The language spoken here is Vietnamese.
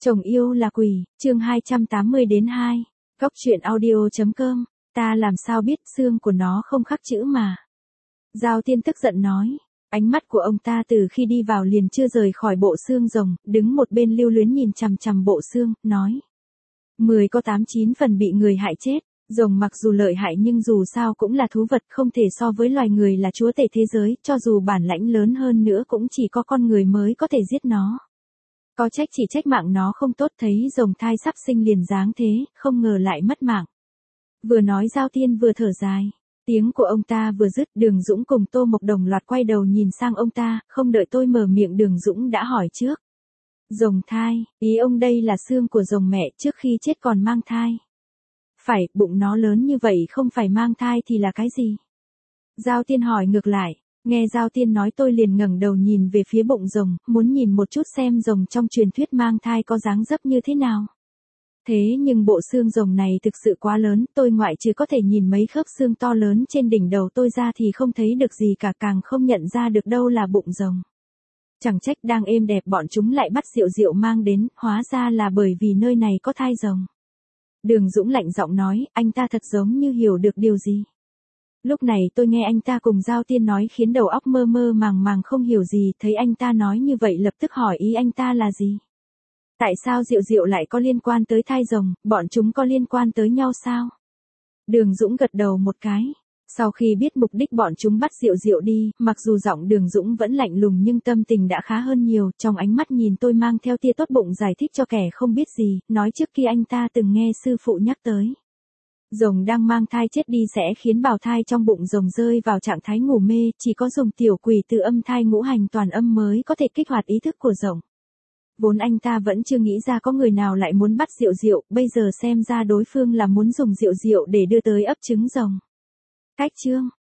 Chồng yêu là quỷ, chương 280-2. Góc truyện audio.com. Ta làm sao biết xương của nó không khắc chữ mà. Giao Tiên tức giận nói. Ánh mắt của ông ta từ khi đi vào liền chưa rời khỏi bộ xương rồng, đứng một bên lưu luyến nhìn chằm chằm bộ xương, nói. 10 có 8-9 phần bị người hại chết. Rồng mặc dù lợi hại nhưng dù sao cũng là thú vật, không thể so với loài người là chúa tể thế giới, cho dù bản lãnh lớn hơn nữa cũng chỉ có con người mới có thể giết nó. Có trách chỉ trách mạng nó không tốt, thấy rồng thai sắp sinh liền dáng thế, không ngờ lại mất mạng. Vừa nói Giao Tiên vừa thở dài. Tiếng của ông ta vừa dứt, Đường Dũng cùng Tô Mộc đồng loạt quay đầu nhìn sang ông ta, không đợi tôi mở miệng Đường Dũng đã hỏi trước. Rồng thai, ý ông đây là xương của rồng mẹ trước khi chết còn mang thai. Phải, bụng nó lớn như vậy không phải mang thai thì là cái gì? Giao Tiên hỏi ngược lại. Nghe Giao Tiên nói tôi liền ngẩng đầu nhìn về phía bụng rồng, muốn nhìn một chút xem rồng trong truyền thuyết mang thai có dáng dấp như thế nào. Thế nhưng bộ xương rồng này thực sự quá lớn, tôi ngoại trừ có thể nhìn mấy khớp xương to lớn trên đỉnh đầu tôi ra thì không thấy được gì cả, càng không nhận ra được đâu là bụng rồng. Chẳng trách đang êm đẹp bọn chúng lại bắt Diệu Diệu mang đến, hóa ra là bởi vì nơi này có thai rồng. Đường Dũng lạnh giọng nói, anh ta thật giống như hiểu được điều gì. Lúc này tôi nghe anh ta cùng Giao Tiên nói khiến đầu óc mơ mơ màng màng không hiểu gì, thấy anh ta nói như vậy lập tức hỏi ý anh ta là gì. Tại sao Diệu Diệu lại có liên quan tới thai rồng, bọn chúng có liên quan tới nhau sao? Đường Dũng gật đầu một cái. Sau khi biết mục đích bọn chúng bắt Diệu Diệu đi, mặc dù giọng Đường Dũng vẫn lạnh lùng nhưng tâm tình đã khá hơn nhiều, trong ánh mắt nhìn tôi mang theo tia tốt bụng giải thích cho kẻ không biết gì, nói trước kia anh ta từng nghe sư phụ nhắc tới. Rồng đang mang thai chết đi sẽ khiến bào thai trong bụng rồng rơi vào trạng thái ngủ mê, chỉ có rồng tiểu quỷ từ âm thai ngũ hành toàn âm mới có thể kích hoạt ý thức của rồng. Vốn anh ta vẫn chưa nghĩ ra có người nào lại muốn bắt Diệu Diệu, bây giờ xem ra đối phương là muốn dùng Diệu Diệu để đưa tới ấp trứng rồng. Cách chương,